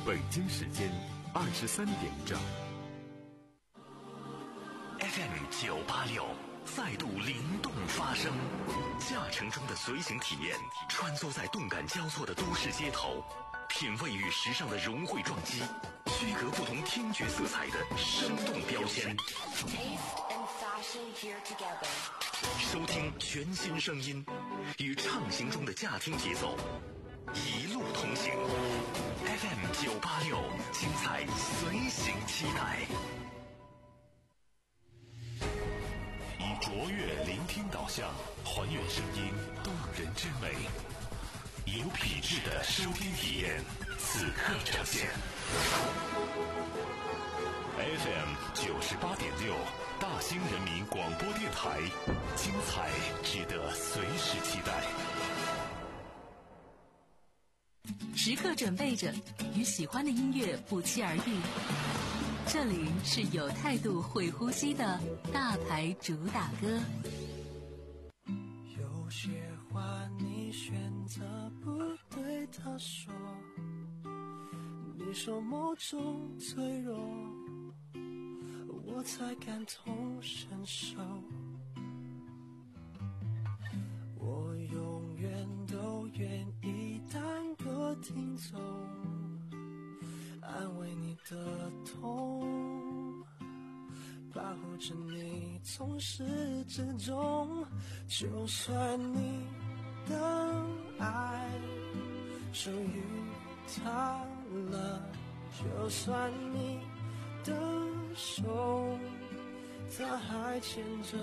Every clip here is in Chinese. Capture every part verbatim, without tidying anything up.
北京时间二十三点整。 F M 九八六再度灵动发声，驾乘中的随行体验，穿梭在动感交错的都市街头，品味与时尚的融汇撞击，区隔不同听觉色彩的生动标签。收听全新声音，与畅行中的驾听节奏，一路同行。F M 九八六，精彩随行期待。以卓越聆听导向，还原声音动人之美，有品质的收听体验，此刻呈现。F M 九十八点六，大兴人民广播电台，精彩值得随时期待。 时刻准备着，与喜欢的音乐不期而遇。这里是有态度、会呼吸的大牌主打歌。 有些话你选择不对他说，你说某种脆弱，我才感同身受。我永远都愿意当个听众，安慰你的痛，保护着你从始至终。就算你的爱属于他了，就算你的手他还牵着，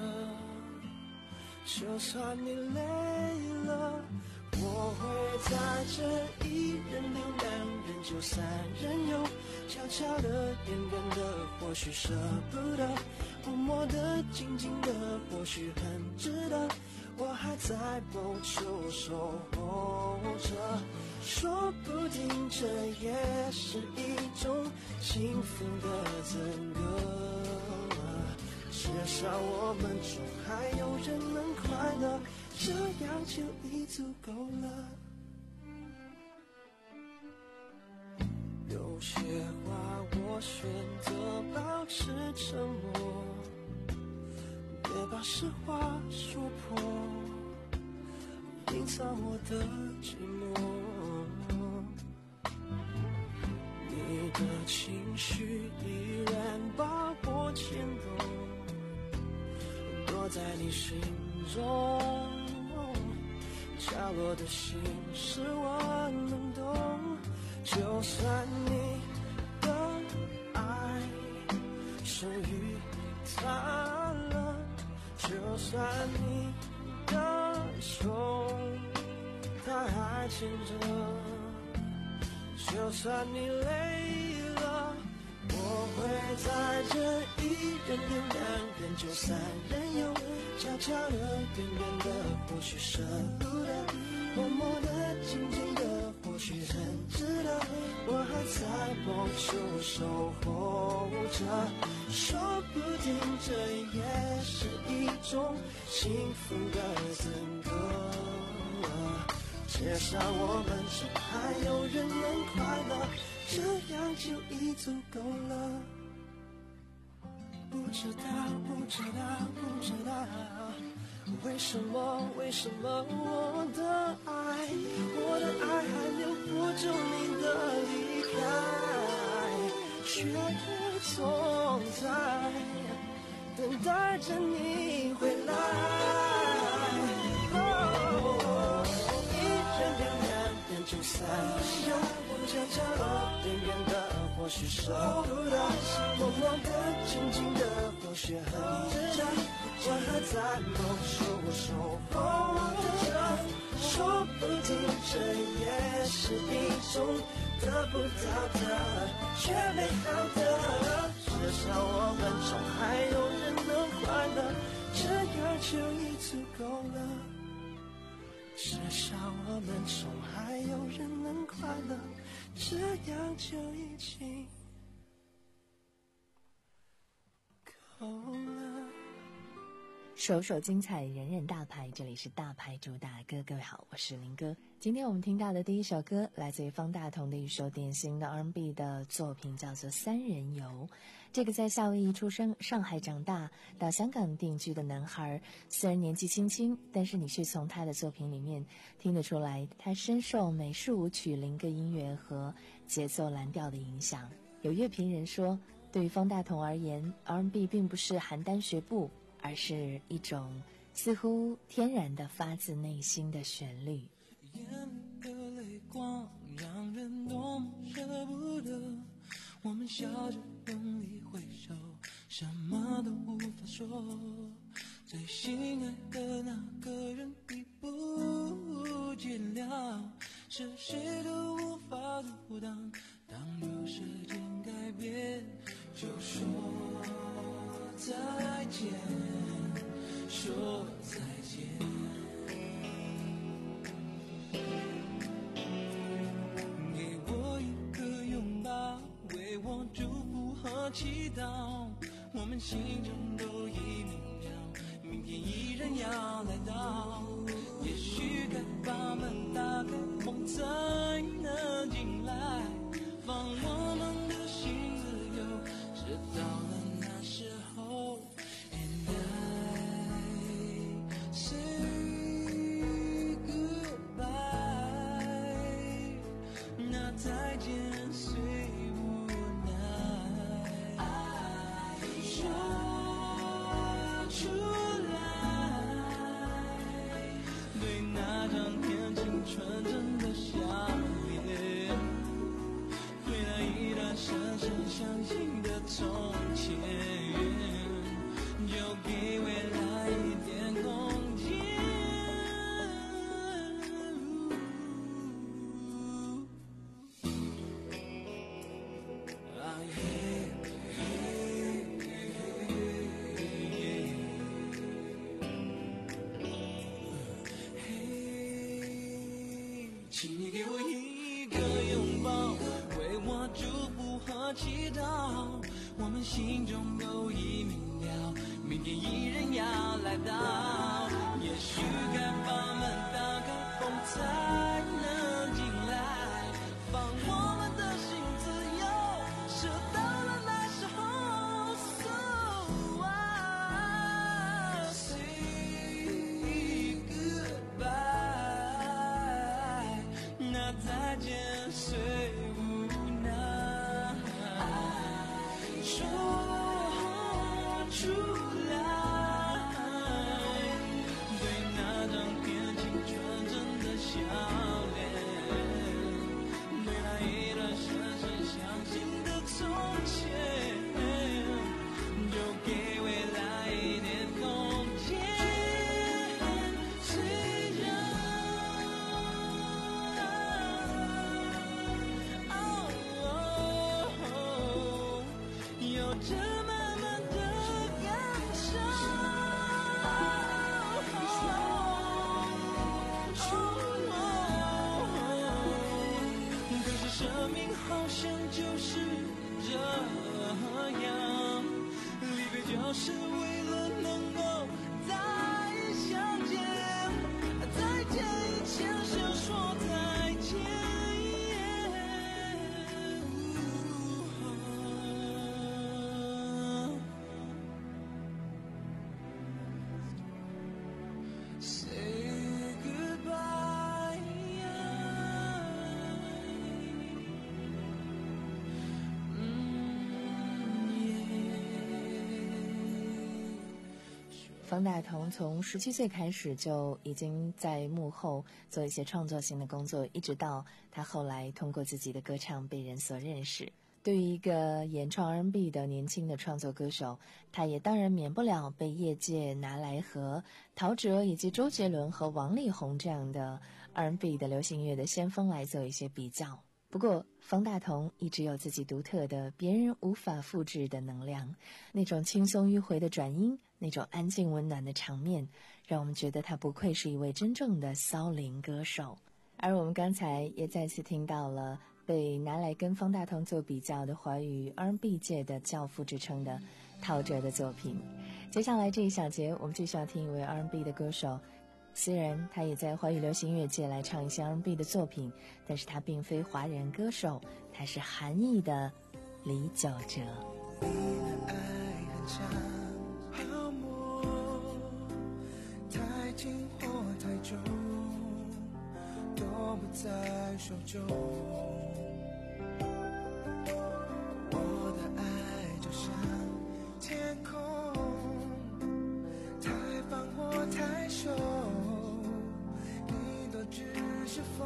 就算你累了，我会在这一人留两人就三人游，悄悄的远远的或许舍不得，默默的静静的或许很值得，我还在某处守候着，说不定这也是一种幸福的整个，至少我们中还有人能快乐，这样就已足够了。有些话我选择保持沉默，别把实话说破，隐藏我的寂寞。你的情绪依然把我牵动，躲在你心中，角落的心事我能懂。就算你的爱属于他了，就算你的手他还牵着，就算你累了，我会在这一人留两人就三人游，悄悄的远远的或许舍不得，默默的静静的或许很值得，我还在某处守候着，说不定这也是一种幸福的整个，至少我们中还有人能快乐，这样就已足够了。不知道不知道不知道为什么为什么我的爱我的爱还留不住你的离开，却总在等待着你回来。哦，一人留两人就三人游，悄悄的远远的或许舍不得，默默的静静的或许很值得，我还在某处守候着，说不定这也是一种得不到的却美好的，至少我们中还有人能快乐，这样就已足够了，至少我们中还有人能快乐，这样就已经够了。 首首精彩，人人大牌。这里是大牌主打歌，各位好，我是林哥。今天我们听到的第一首歌来自于方大同的一首典型的 R and B 的作品，叫做《三人游》。这个在夏威夷出生、上海长大、到香港定居的男孩，虽然年纪轻轻，但是你却从他的作品里面听得出来，他深受美式舞曲、灵歌音乐和节奏蓝调的影响。有乐评人说，对于方大同而言， R and B 并不是邯郸学步，而是一种似乎天然的发自内心的旋律。 眼里的泪光让人多么舍不得，我们笑着用力挥手，什么都无法说，最心爱的那个人已不见了，是谁都无法阻挡，当有时间改变，就说再见，说再见。给我一个拥抱，为我祝福和祈祷，我们心中都已明了，明天依然要来到，也许该把门打开，风才能进来，放我们的心自由，直到了那时候 And I say goodbye， 那再见虽无奈，说出来，对那张年轻纯真的笑脸，对那一段深深相信的从前，就给未来一点空间。啊耶请你给我一个拥抱，为我祝福和祈祷，我们心中都已明了，明天依然要来到，也许该把门打开，风才能进来，放我们的心自由，是到了那时候 So I say goodbye， 那再见虽无奈，说出来，对那张年轻纯真的笑脸，对那一段深深相信的从前，就给未来一点空间，虽然有着慢慢的感受，可是生命好像就是这样，离别就是为了能够再相见，再见以前先说再见。Say goodbye， 嗯方大同从十七岁开始就已经在幕后做一些创作性的工作，一直到他后来通过自己的歌唱被人所认识。对于一个演唱 R and B 的年轻的创作歌手，他也当然免不了被业界拿来和陶喆以及周杰伦和王力宏这样的 R and B 的流行乐的先锋来做一些比较。不过方大同一直有自己独特的别人无法复制的能量，那种轻松迂回的转音，那种安静温暖的场面，让我们觉得他不愧是一位真正的骚灵歌手。而我们刚才也再次听到了被拿来跟方大同做比较的华语 R and B 界的教父之称的陶喆的作品。 接下来这一小节，我们继续要听一位 R and B 的歌手。虽然他也在华语流行音乐界来唱一些 R and B 的作品，但是他并非华人歌手，他是韩裔的李玖哲。 你的爱很像泡沫，太近或太久，都不在手中。我的爱就像天空，太放或太收，你都只是风。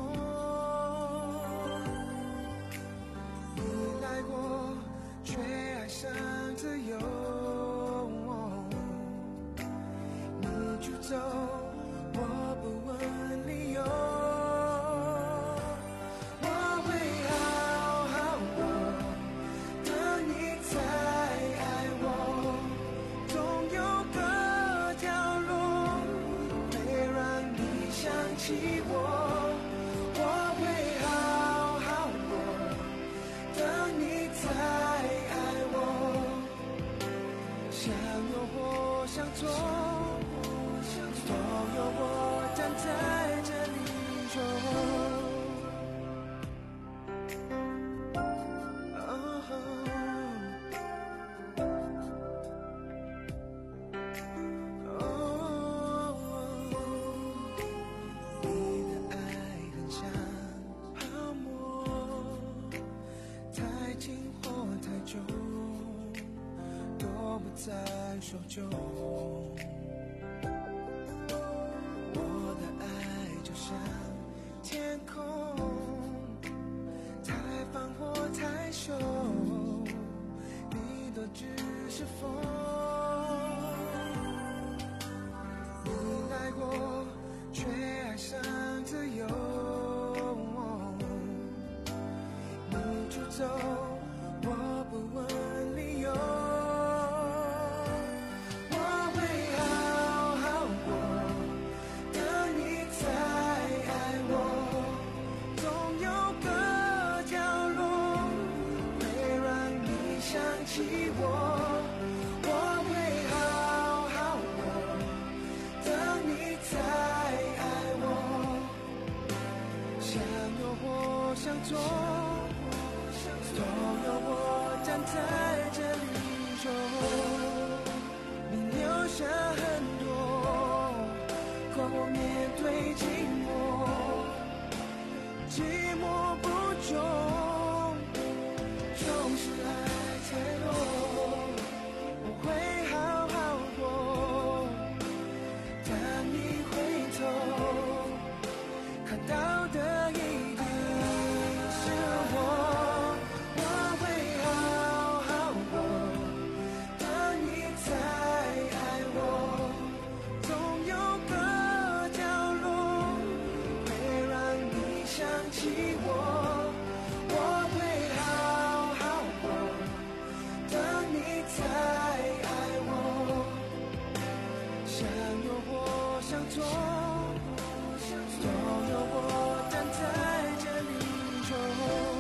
你来过，却爱上自由。你就走，我不问理由。我会好好过，等你再爱我。总有个角落会让你想起我。我会好好过，等你再爱我。想有或想做，都有我站在这里中。你的爱很像泡沫，太近或太久，都不在手中。我的爱就像天空，太放或太收，你都只是风。你来过，却爱上自由。你就走，我不问理由。我会好好过，等你再爱我。总有个角落会让你想起我。我会好好过，等你再爱我。想有或想做，都有我站在这里中。你留下很多，可我面对寂寞，寂寞不终，总是爱脆弱。我会好好过，当你回头，看到的一定是我。我会好好过，等你再爱我。总有个角落会让你想起我。我会好好过，等你再爱我。想有或想做，都有我站在这里中。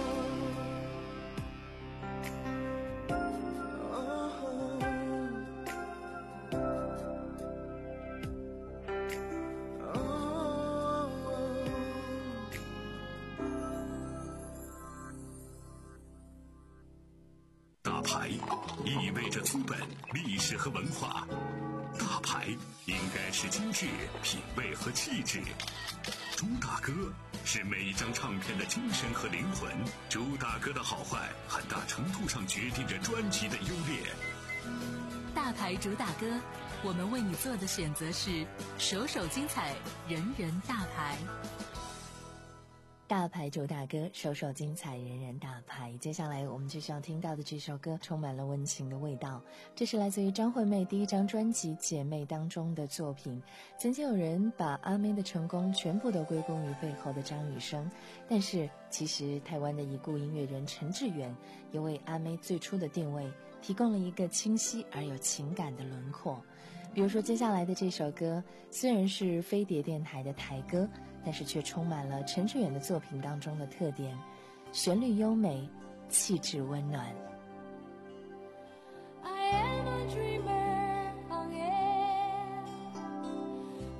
大牌意味着资本、历史和文化，大牌应该是精致、品味和气质。朱大哥是每一张唱片的精神和灵魂，朱大哥的好坏很大程度上决定着专辑的优劣。 大牌主打歌，我们为你做的选择是首首精彩，人人大牌。 大牌主打歌，首首精彩，人人大牌。接下来我们继续要听到的这首歌充满了温情的味道，这是来自于张惠妹第一张专辑《姐妹》当中的作品。曾经有人把阿妹的成功全部都归功于背后的张雨生，但是其实台湾的已故音乐人陈志远也为阿妹最初的定位提供了一个清晰而有情感的轮廓。比如说接下来的这首歌，虽然是飞碟电台的台歌，但是却充满了陈志远的作品当中的特点，旋律优美，气质温暖。 I am a dreamer on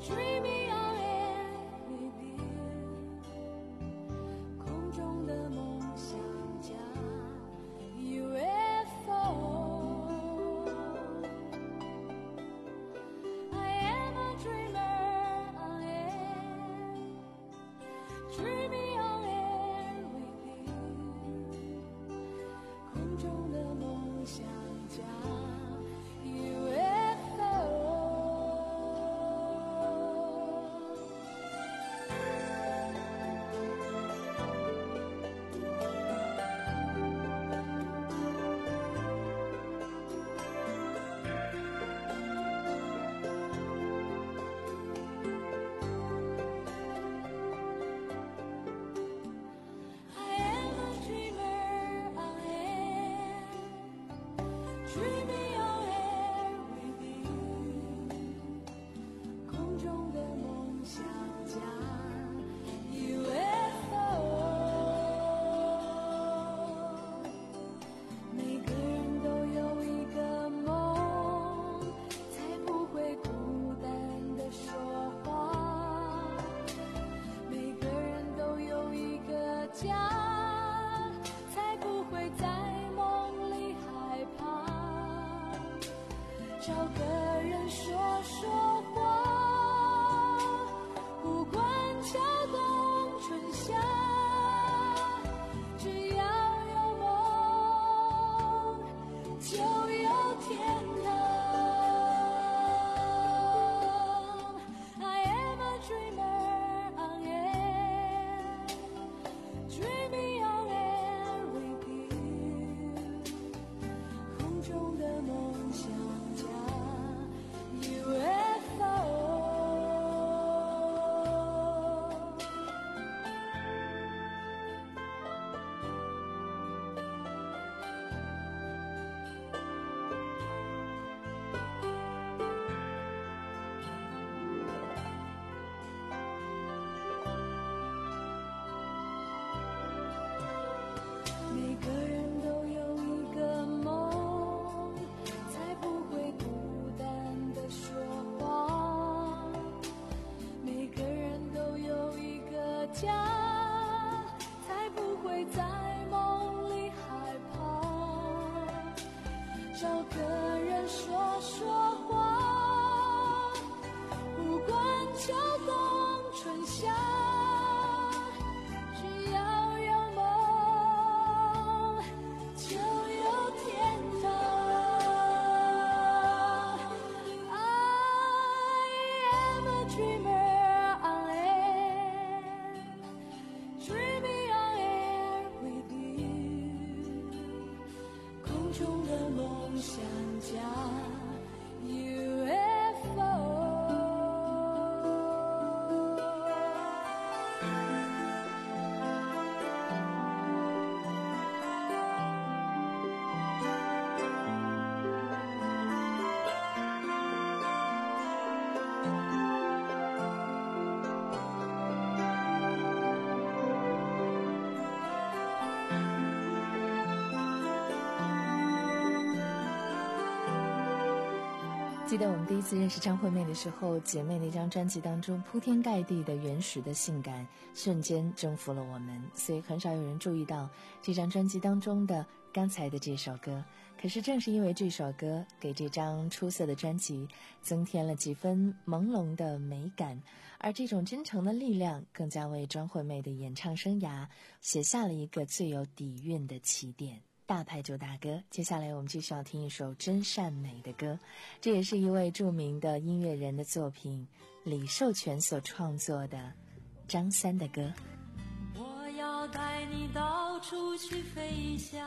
记得我们第一次认识张惠妹的时候，姐妹那张专辑当中铺天盖地的原始的性感瞬间征服了我们，所以很少有人注意到这张专辑当中的刚才的这首歌。可是正是因为这首歌，给这张出色的专辑增添了几分朦胧的美感，而这种真诚的力量更加为张惠妹的演唱生涯写下了一个最有底蕴的起点。大牌主打歌，接下来我们继续要听一首真善美的歌，这也是一位著名的音乐人的作品，李寿全所创作的张三的歌。 我要带你到处去飞翔，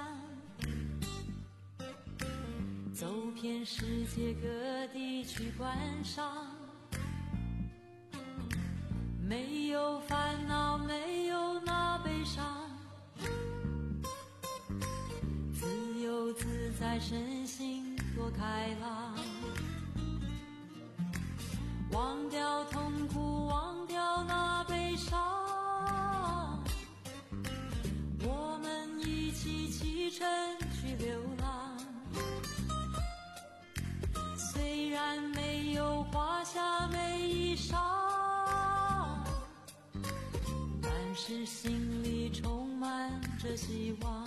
走遍世界各地去观赏，没有烦恼，没有那悲伤，自由自在，身心多开朗，忘掉痛苦，忘掉那悲伤，我们一起启程去流浪，虽然没有画下每一伤，但是心里充满着希望。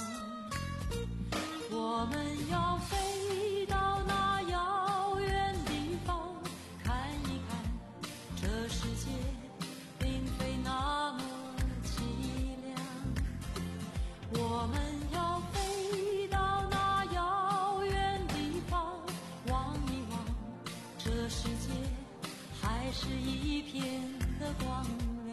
我们要飞到那遥远地方，看一看这世界并非那么凄凉。我们要飞到那遥远地方，望一望这世界还是一片的光亮。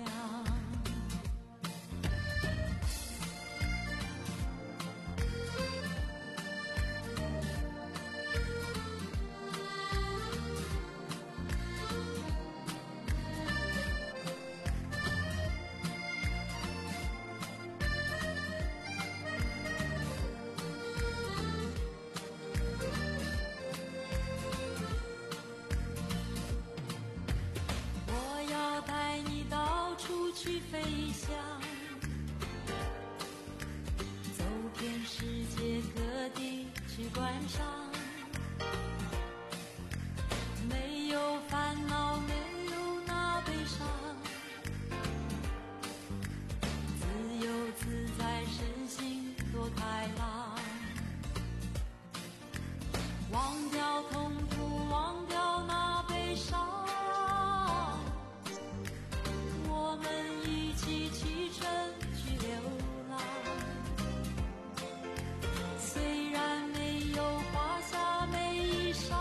去飞翔，走遍世界各地去观赏，没有烦恼，没有那悲伤，自由自在，身心多开朗，忘掉痛苦，忘掉那悲伤，我们一起启程去流浪。虽然没有画下每一伤，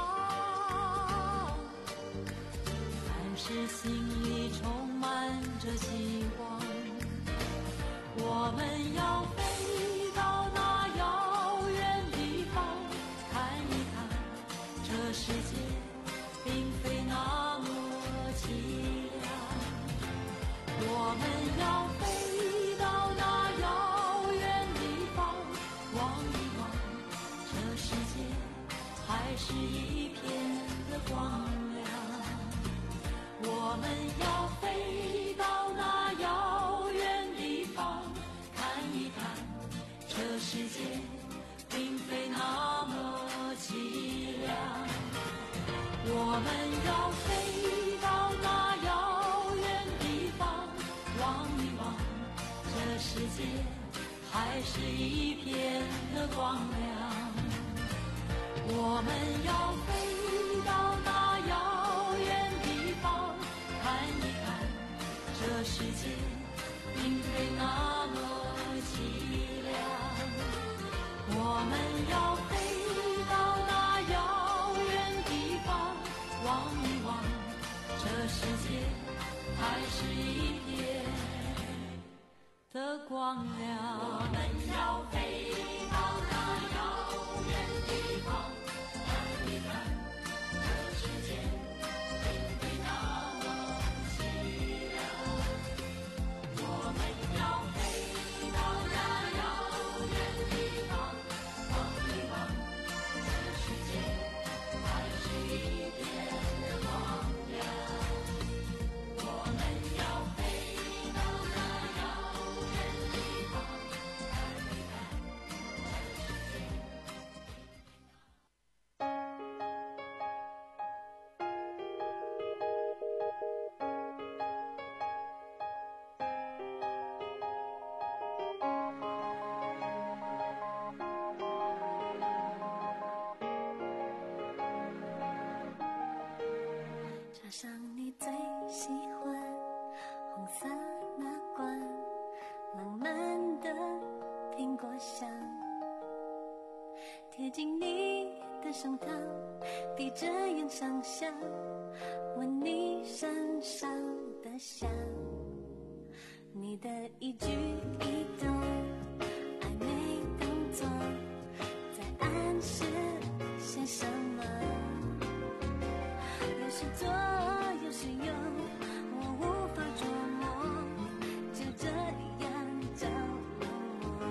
但是心里充满着希望。我们要飞到那遥远地方，看一看这世界并非那么凄凉。我们要飞到那遥远地方，望一望这世界还是一片的光亮。我们要飞到那遥远地方，看一看这世界并非那么凄凉。我们要飞到那遥远地方，望一望这世界还是一片的光亮。我们要飞到那遥远地方，看一看这世界并非那么凄凉。我们要飞到那遥远地方，望一望这世界还是一片的光亮。我们要飞到那遥远地方，看一看这世界并非那么凄凉。我们要飞到那遥远地方，望一望这世界还是一片的光亮。我们要飞到那遥远地方，看一看这世界。 插上你最喜欢红色那罐浪漫的苹果香，贴近你的胸膛，闭着眼想象，闻你身上的香，你的一举一动暧昧动作在暗示些什么，有时做有时有，我无法捉摸，就这样着了我。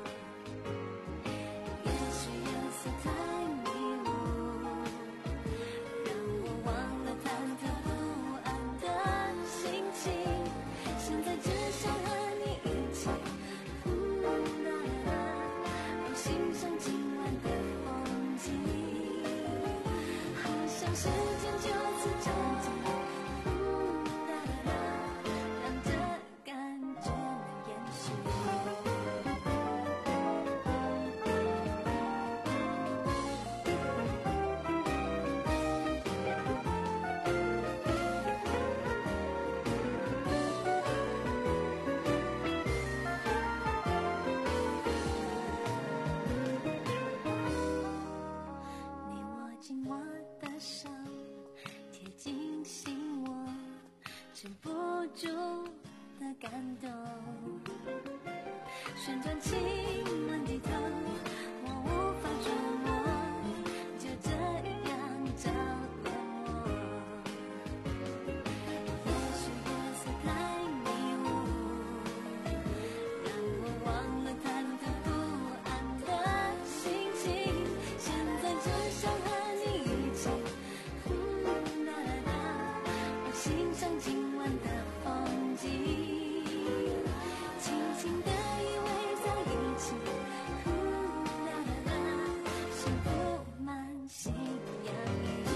也许颜色太迷雾，让我忘了忐忑不安的心情，现在只想和你一起嗯哒哒让欣赏今晚的风景，好像时间就此这旋转亲吻低头，我无法捉摸，就这样着了魔。也许夜色太迷雾，让我忘了忐忑不安的心情。现在只想和你一起，嗯哒哒哒，我欣赏今晚的风景，轻轻地依偎在一起，嗯哒哒哒，幸福满心洋溢。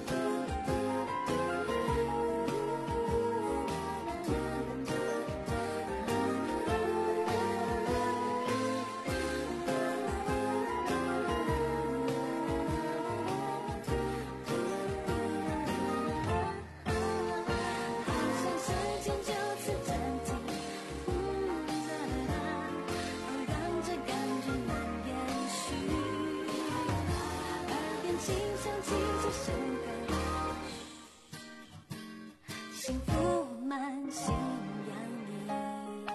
好像时间就此暂停，嗯哒哒哒，哦，让这感觉能延续。耳边轻响起这首歌，幸福满心洋溢。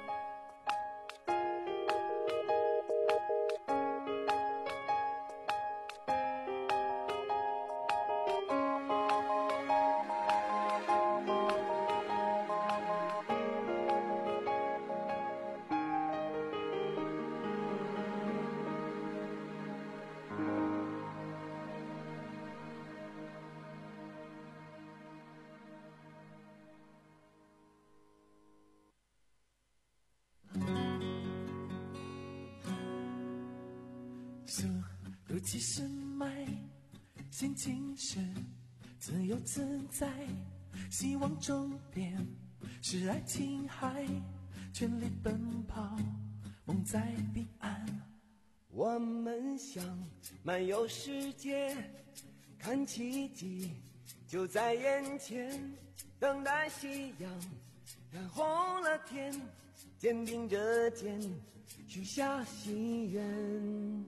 速度七十迈，心情是自由自在，希望终点是爱琴海，全力奔跑，梦在彼岸。我们想漫游世界，看奇迹就在眼前，等待夕阳染红了天，肩并着肩许下心愿。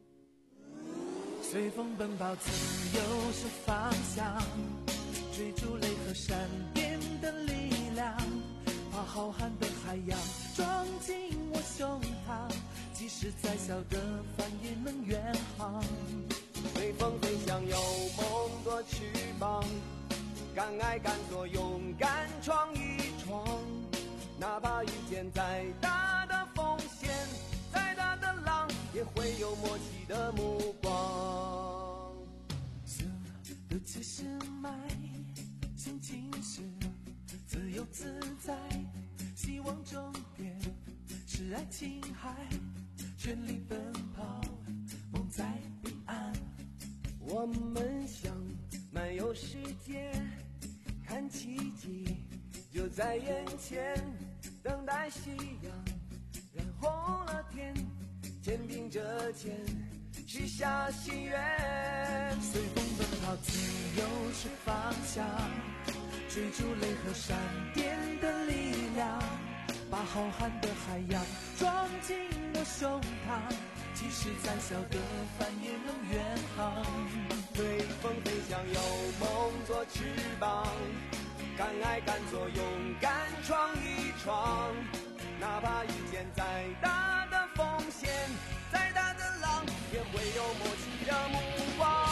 随风奔跑，自由是方向，追逐雷和闪电的力量，把浩瀚的海洋装进我胸膛，即使再小的帆也能远航。随风飞翔，有梦做翅膀，敢爱敢做，勇敢闯一闯，哪怕遇见再大的风险，再大的浪，也会有默契的目光。速度七十迈，心情是自由自在，希望终点是爱琴海，全力奔跑，梦在彼岸。我们想漫游世界，看奇迹就在眼前，等待夕阳染红了天，肩并着肩许下心愿。随风奔跑，自由是方向，追逐雷和闪电的力量，把浩瀚的海洋装进我胸膛，即使再小的帆也能远航。随风飞翔，有梦做翅膀，敢爱敢做，勇敢闯一闯，哪怕遇见再大的风险，再大的浪，也会有默契的目光。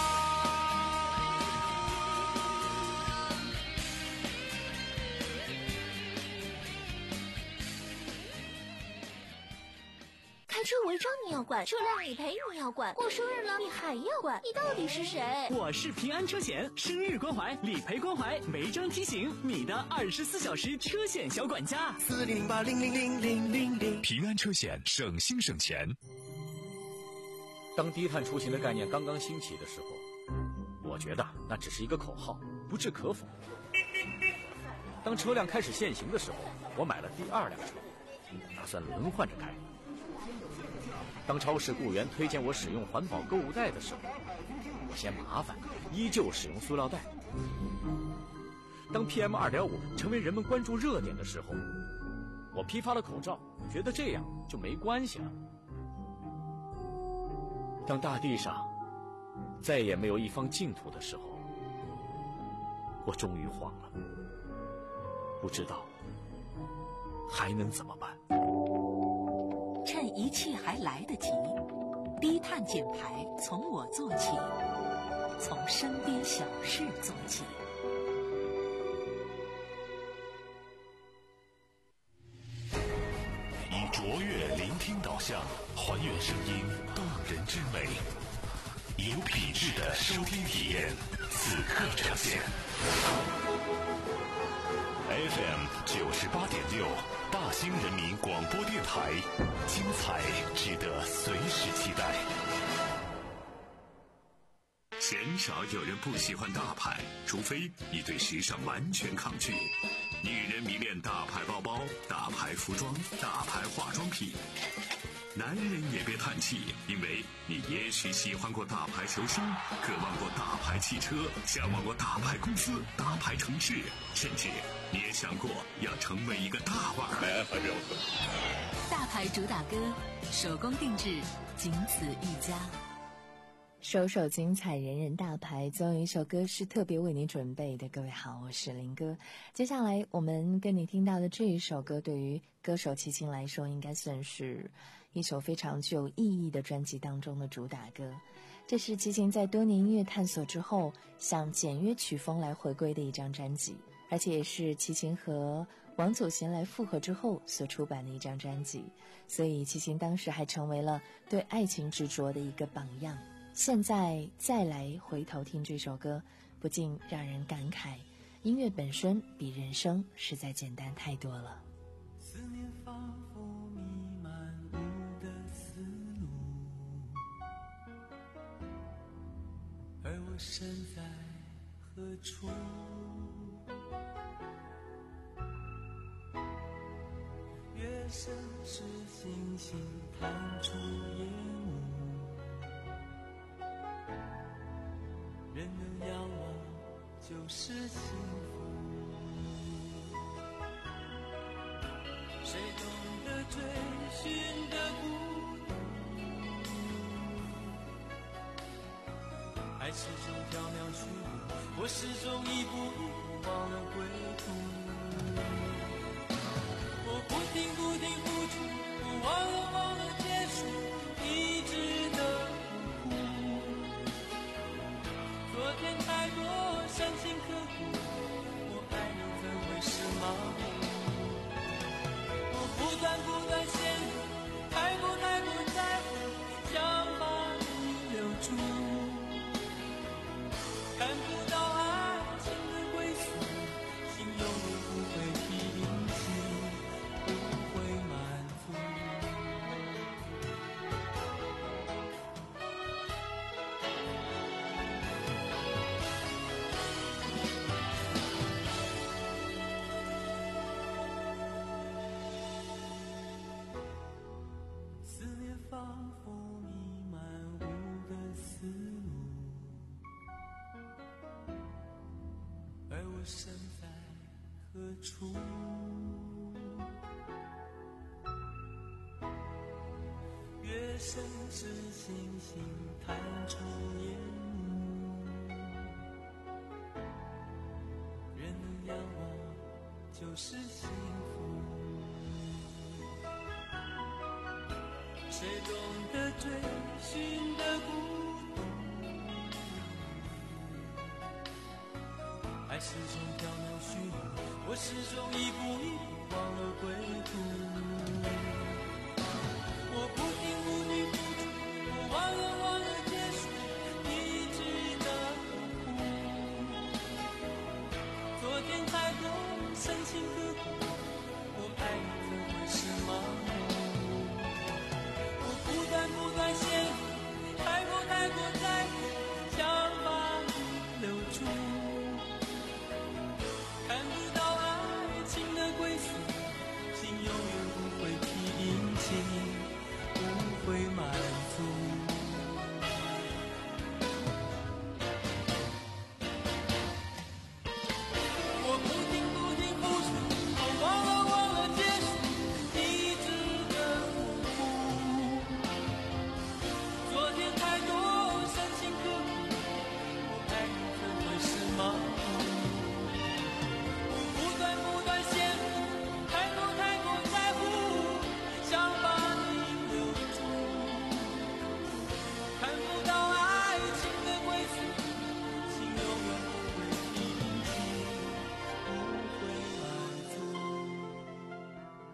开车违章你要管，车辆理赔你要管，过生日了你还要管，你到底是谁？ 我是平安车险，生日关怀，理赔关怀，违章提醒，你的二十四小时车险小管家。 四零零八零零零零零零， 平安车险，省心省钱。 当低碳出行的概念刚刚兴起的时候，我觉得那只是一个口号，不置可否。当车辆开始限行的时候，我买了第二辆车，打算轮换着开。当超市雇员推荐我使用环保购物袋的时候，我嫌麻烦，依旧使用塑料袋。当 P M 二点五 成为人们关注热点的时候，我批发了口罩，觉得这样就没关系了。当大地上再也没有一方净土的时候，我终于慌了，不知道还能怎么办。 一切还来得及。低碳减排从我做起，从身边小事做起。 以卓越聆听导向，还原声音动人之美，有品质的收听体验，此刻呈现。F M 九十八点六，大兴人民广播电台，精彩值得随时期待。 鲜少有人不喜欢大牌，除非你对时尚完全抗拒。女人迷恋大牌包包、大牌服装、大牌化妆品。男人也别叹气，因为你也许喜欢过大牌球星，渴望过大牌汽车，向往过大牌公司、大牌城市，甚至你也想过要成为一个大腕儿。 大牌主打歌，手工定制，仅此一家。 首首精彩，人人大牌。总有一首歌是特别为你准备的。各位好，我是林哥。接下来我们跟你听到的这一首歌，对于歌手齐秦来说，应该算是一首非常具有意义的专辑当中的主打歌。这是齐秦在多年音乐探索之后，向简约曲风来回归的一张专辑，而且也是齐秦和王祖贤来复合之后所出版的一张专辑。所以齐秦当时还成为了对爱情执着的一个榜样。现在再来回头听这首歌，不禁让人感慨，音乐本身比人生实在简单太多了。 思念仿佛弥漫我的思路，而我身在何处？月升时星星探出烟雾，人能仰望就是幸福，谁懂得追寻的孤独，爱始终缥缈虚无，我始终一步一步忘了归途，我不停不停付出，我忘了忘了结束，一直的昨天太多伤心刻骨，我爱你怎会是盲目？我不断不断陷入，太过太过在乎，想把你留住，看不到爱情的归宿，心永远不会平静，不会满足。仿佛弥漫我的思路，而我身在何处？月升时星星探出烟雾，人能仰望就是幸福，谁懂得追寻的孤独，爱始终缥缈虚无，我始终一步一步忘了归途，我不停不停付出，我忘了忘了结束，一直的苦，昨天太多深情刻骨，我爱你怎会是盲目？不断不断陷入，太过太过在乎，想把你留住，看不到爱情的归宿，心永远不会平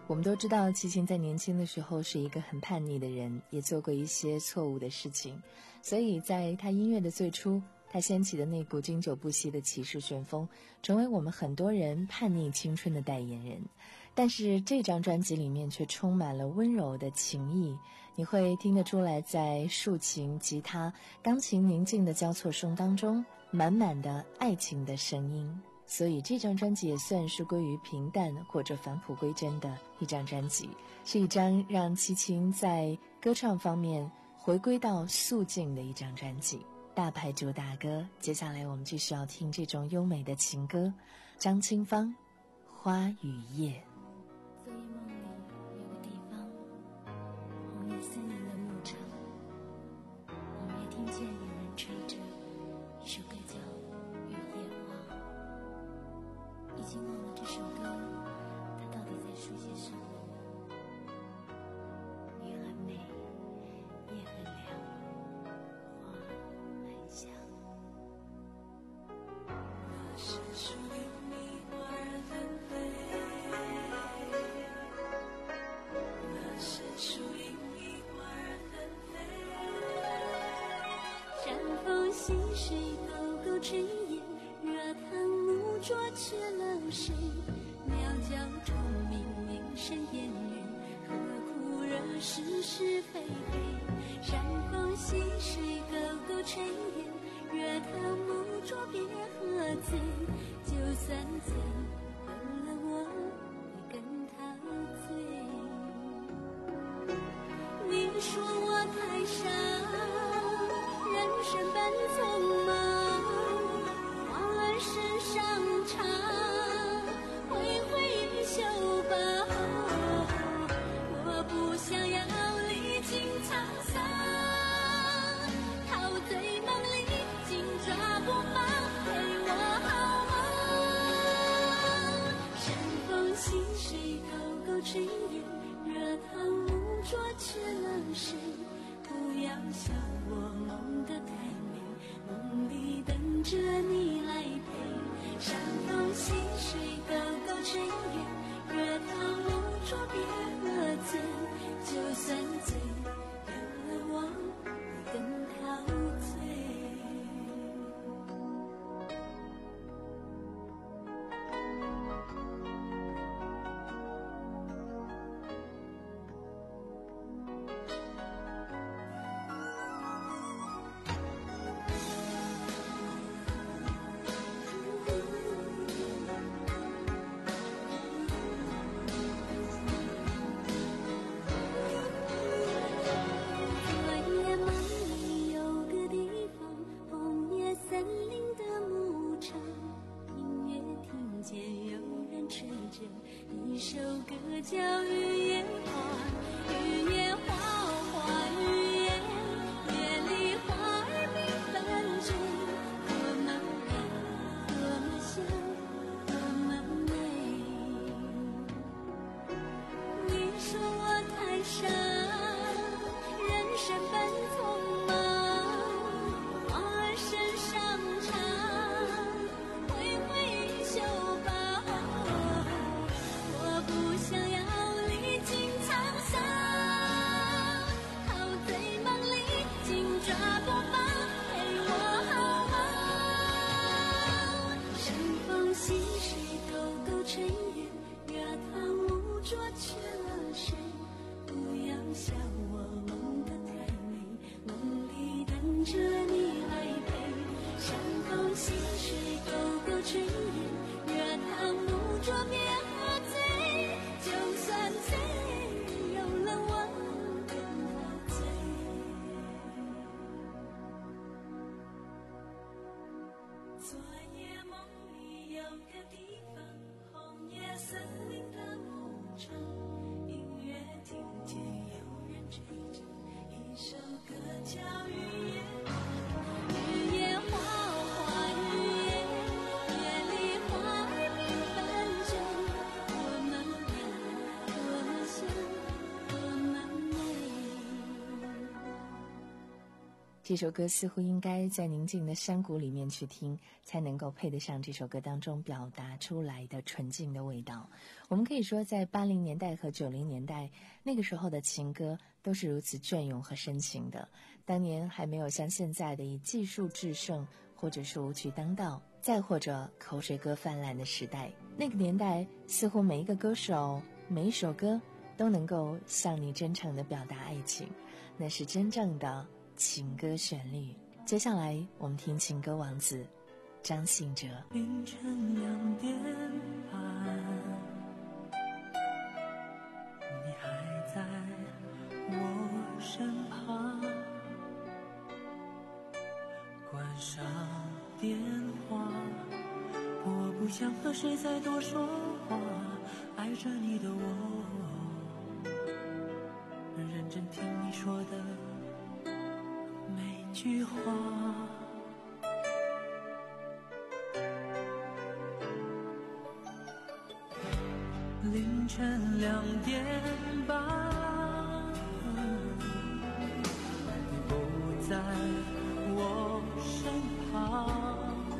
我们都知道齐秦在年轻的时候是一个很叛逆的人，也做过一些错误的事情，所以在他音乐的最初，他掀起的那股经久不息的骑士旋风，成为我们很多人叛逆青春的代言人。但是这张专辑里面却充满了温柔的情意，你会听得出来，在竖琴、吉他、钢琴宁静的交错声当中，满满的爱情的声音。所以这张专辑也算是归于平淡或者返璞归真的一张专辑，是一张让齐秦在歌唱方面回归到素净的一张专辑。大牌主打歌，接下来我们继续要听这种优美的情歌，张清芳《花与叶》。 昨夜梦里有个地方，红叶森林的牧场，隐约听见有人吹着一首歌叫《雨夜花》，已经忘了这首歌它到底在说些什么。雨很美，夜很凉，花很香。那是属于你花儿纷飞，那是属于你花儿纷飞。山风细水，沟沟炊烟，热汤木灼却了谁？鸟叫虫鸣，鸣声烟云，何苦惹是是非非？山风细水，沟沟炊烟，热汤木灼别喝醉。就算醉，有了我也更陶醉。你说我太傻，人生本匆忙，花儿身上插，挥挥衣袖吧。我不想要历经沧桑，陶醉梦里紧抓不放，陪我好吗？山风细水，沟沟炊烟，热汤木灼却了谁？不要笑我梦得太美，梦里等着你来陪。山风细水，沟沟炊烟，热汤木灼别喝醉。就算醉，有了我也更陶醉。昨夜梦里有个地方，红叶森林的牧场，隐约听见有人吹着一首歌叫《雨夜花》。雨夜花哦花雨夜，夜里花儿缤纷醉，多么美，多么香，多么美。你说我太傻，人生本匆忙，花儿身上插，挥挥衣袖吧。我不想要历经沧桑，陶醉梦里紧抓不放，陪我好吗？山风细水，沟沟炊烟，热汤木灼却了谁？不要笑我梦得太美，梦里等着你来陪。山风细水，沟沟炊烟，热汤木灼别喝醉。就算醉，有了我更陶醉。昨夜梦里有个地方，红叶森林的牧场，隐约听见有人吹着一首歌叫《雨夜花》。雨夜花哦花雨夜，夜里花儿缤纷醉， 这首歌似乎应该在宁静的山谷里面去听，才能够配得上这首歌当中表达出来的纯净的味道。我们可以说，在八零年代和九零年代，那个时候的情歌都是如此隽永和深情的。当年还没有像现在的以技术制胜，或者是舞曲当道，再或者口水歌泛滥的时代，那个年代似乎每一个歌手每一首歌都能够向你真诚地表达爱情，那是真正的情歌旋律。接下来我们听情歌王子张信哲。 凌晨两点半，你还在我身旁，关上电话，我不想和谁再多说话，爱着你的我认真听你说的每句话。凌晨两点半，你不在我身旁，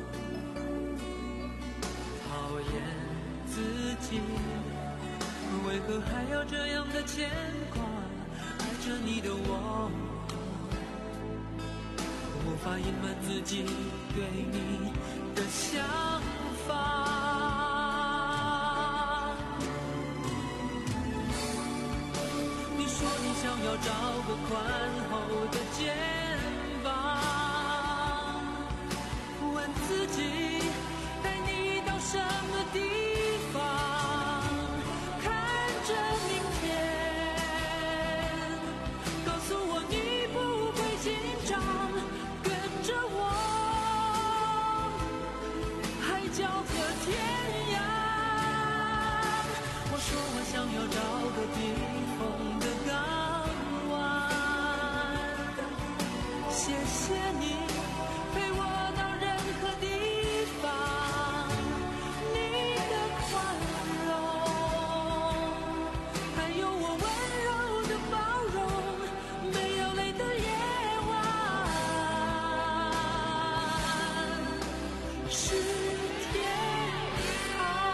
讨厌自己为何还要这样的牵挂，爱着你的我无法隐瞒自己对你的想法。你说你想要找个宽厚的肩膀，问自己带你到什么地方，看着明天，告诉我你不会紧张，跟着我海角和天涯。我说我想要找个避风的港湾，谢谢你陪我到任何地方，你的宽容，还有我温柔的包容，没有泪的夜晚是天堂。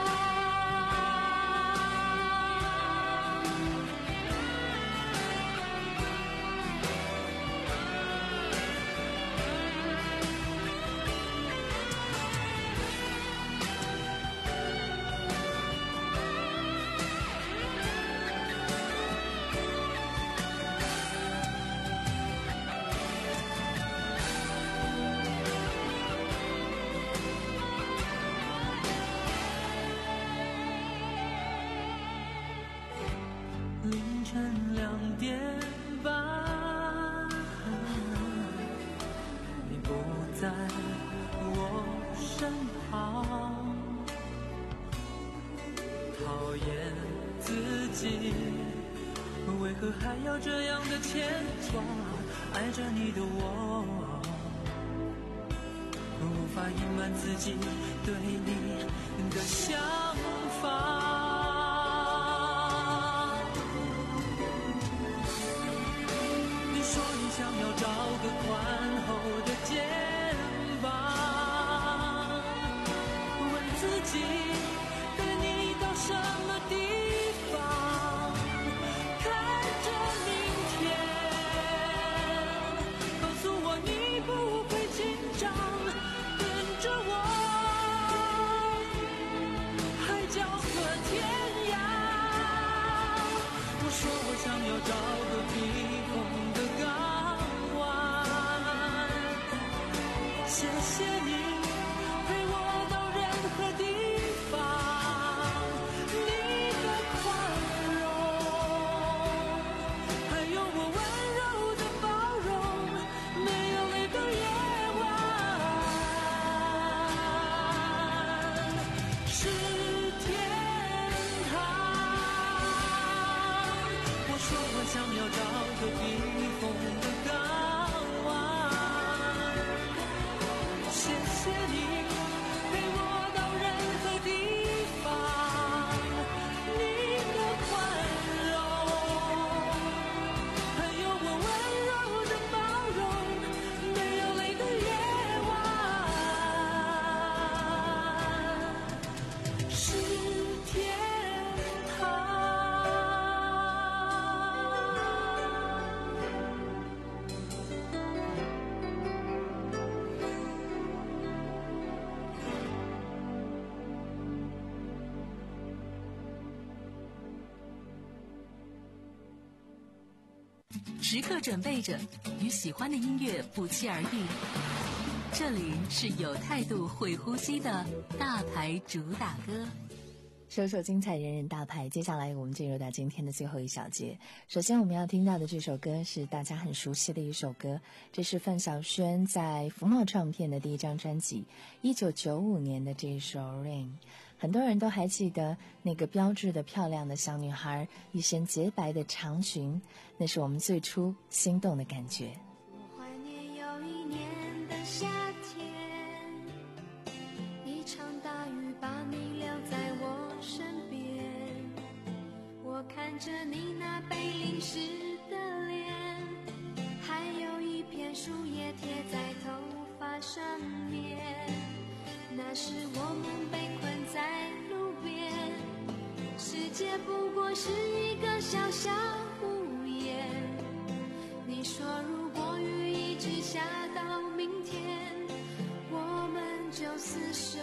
凌晨两点半，你不在我身旁，讨厌自己为何还要这样的牵挂，爱着你的我无法隐瞒自己对你的想法。想要找个宽厚的肩膀，问自己带你到什么地方，看着明天，告诉我你不会紧张，跟着我海角和天涯。我说我想要找个避风的港，谢谢你陪我到任何地方，你的宽容，还有我温柔的包容，没有泪的夜晚是天堂。我说我想要找个避风的港湾，谢时刻准备着，与喜欢的音乐不期而遇。这里是有态度会呼吸的大牌主打歌。 首首精彩，人人大牌。接下来我们进入到今天的最后一小节。首先我们要听到的这首歌是大家很熟悉的一首歌，这是范晓萱在福茂唱片的第一张专辑一九九五年的这首 Rain。 很多人都还记得那个标致的漂亮的小女孩，一身洁白的长裙，那是我们最初心动的感觉。 我怀念有一年的夏天，一场大雨把你留在我身边，我看着你那被淋湿的脸，还有一片树叶贴在头发上面，那时我们被困在路边，世界不过是一个小小屋檐，你说如果雨一直下到明天，我们就厮守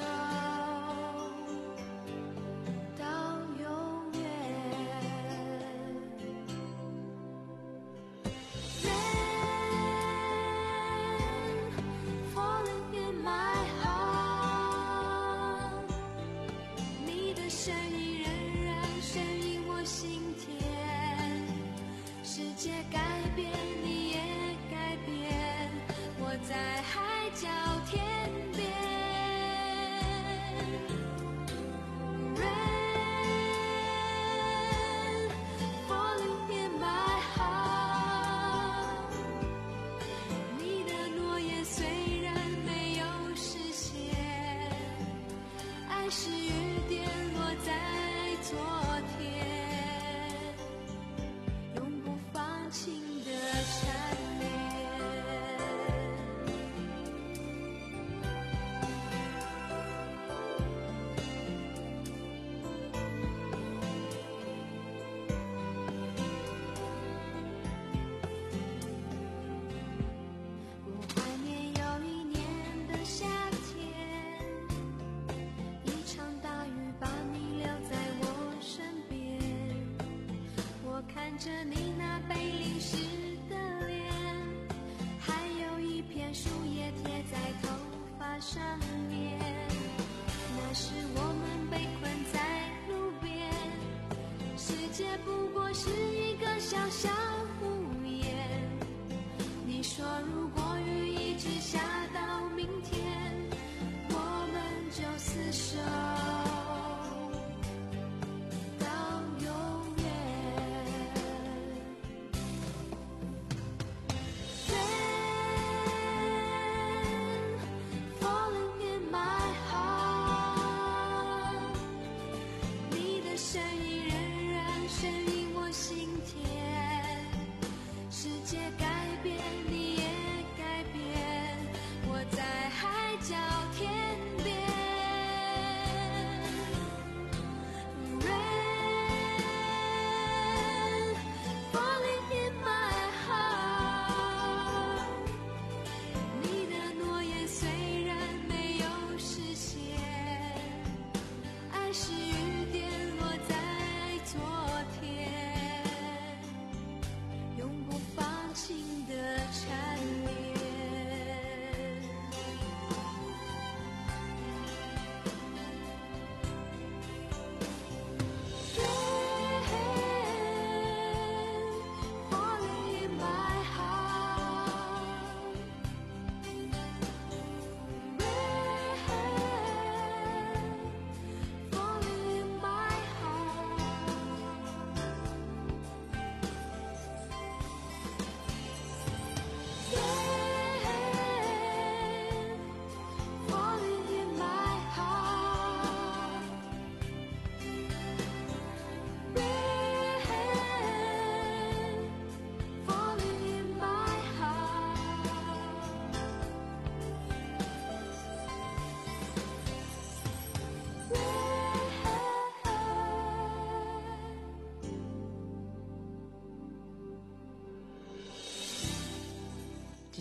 到永远。 Rain falling in my heart， 你的声音仍然声音我心田，世界改变你也改变，我在海角天边。Rain falling in my heart， 你的诺言虽然没有实现，爱是雨点落在昨天，永不放晴的缠绵。我怀念有一年的夏天，一场大雨把你留在我身边，我看着你那被淋湿的脸，还有一片树叶贴在头发上面，那时我们被困在路边，世界不过是一个小小屋檐，你说如果雨一直下到明天，我们就厮守到永远。Rain falling in my heart， 你的声音仍然声音我心田，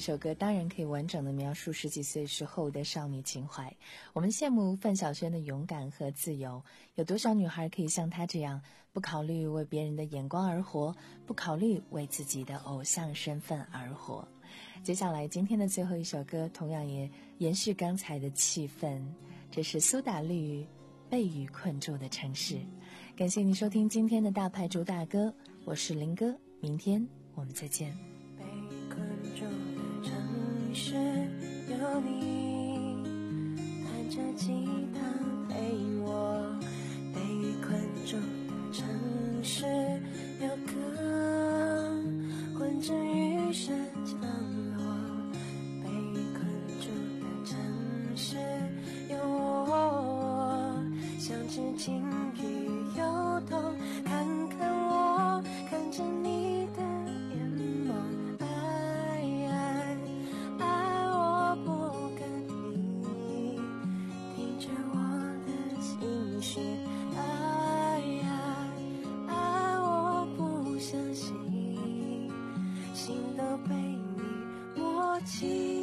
首歌当然可以完整的描述十几岁时候的少女情怀。我们羡慕范晓萱的勇敢和自由，有多少女孩可以像她这样，不考虑为别人的眼光而活，不考虑为自己的偶像身份而活。接下来今天的最后一首歌同样也延续刚才的气氛，这是苏打绿《被雨困住的城市》。感谢你收听今天的大牌主打歌，我是林哥，明天我们再见。 被困住的城市有你，弹着吉他陪我，被困住的城市有歌混着雨声降落，被困住的城市有我，像只金鱼游动，看看我，看着你的眼眸，爱爱爱我不跟你，听着我的情绪，爱爱爱我不相信，心都被你摸清。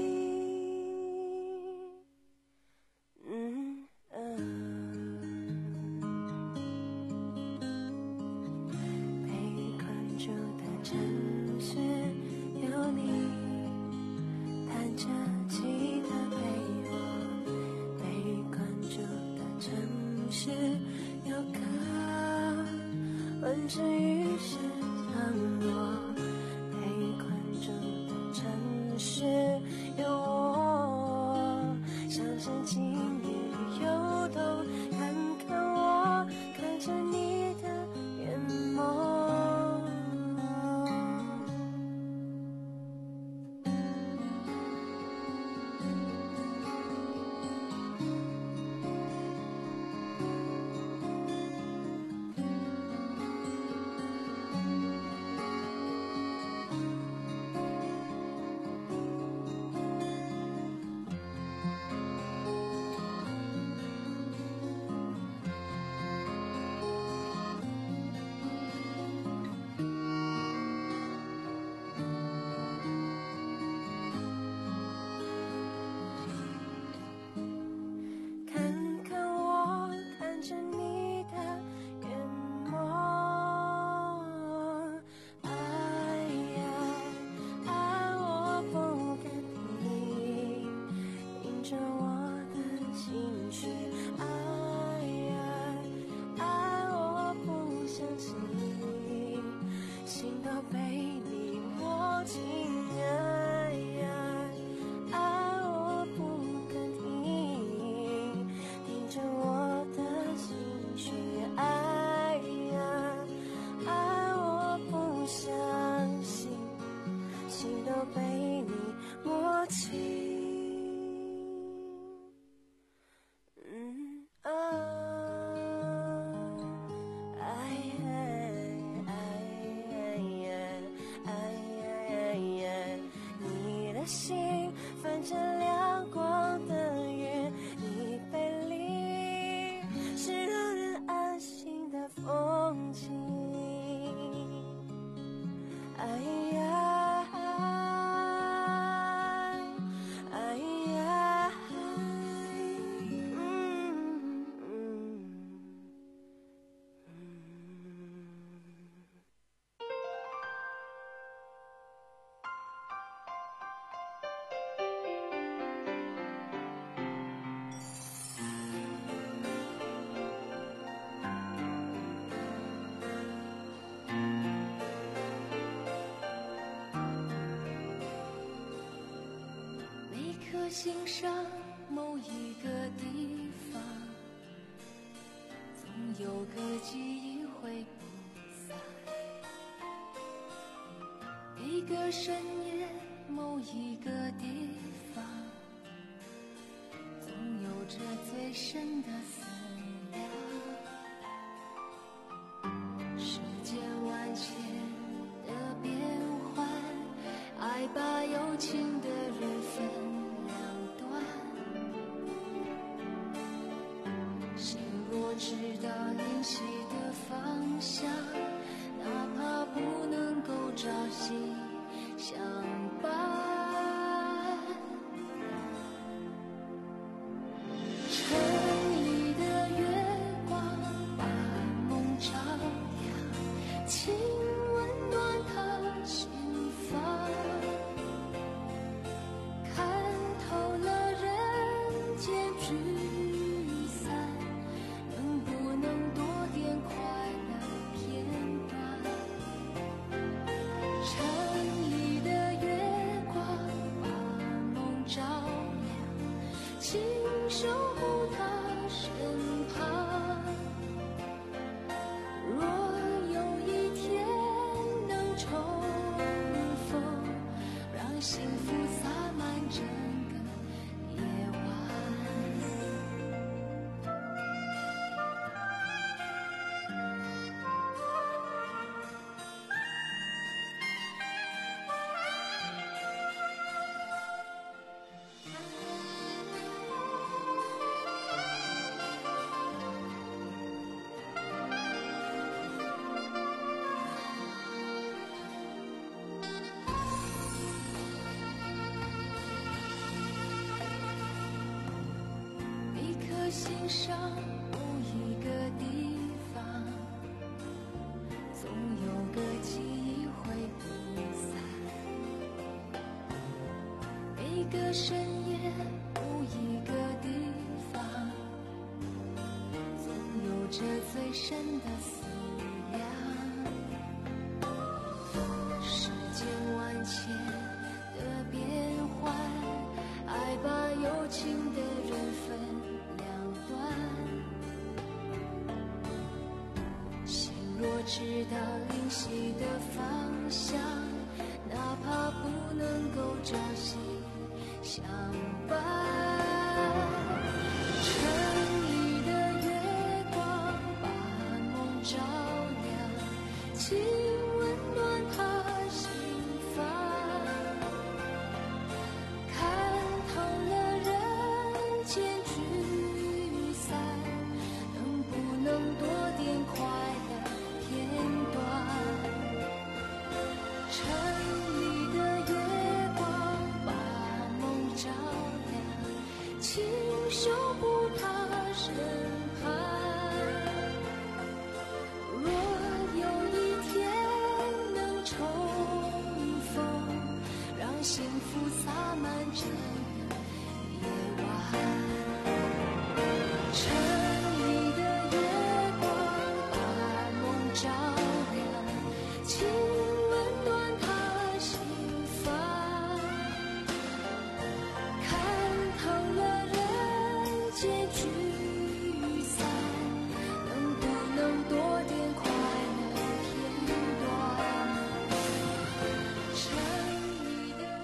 嗯城市有你，弹着吉他陪我，被困住的城市有歌混着雨声降落，被困住的城市有我，像是金鱼游动，看看我，看着你的眼眸。心泛着亮光的月，你背离是让人安心的风景。哎呀，哎呀，嗯嗯心上某一个地方，总有个记忆会不散。一个深夜，某一个地方，总有着最深的思量。世间万千的变幻，爱把有情的人分。知道灵犀的方向，哪怕不能够朝夕相伴。 请守护他身旁。若有一天能重逢，让幸福洒满整个夜晚。心上某一个地方，总有个记忆会不散。每个深夜某一个地方，总有着最深的思量。世间万千的变幻，爱把有情的人分若知道灵犀的方向，哪怕不能够朝夕相伴。城里的月光把梦照亮，请温暖他心房。看透了人间聚散，能不能多点快乐片段？城里的月光把梦照亮，请守护他身旁。若有一天能重逢，让幸福洒满整个夜晚。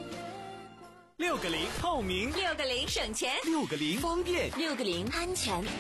六个零透明， 六个零省钱， 六个零方便， 六个零安全。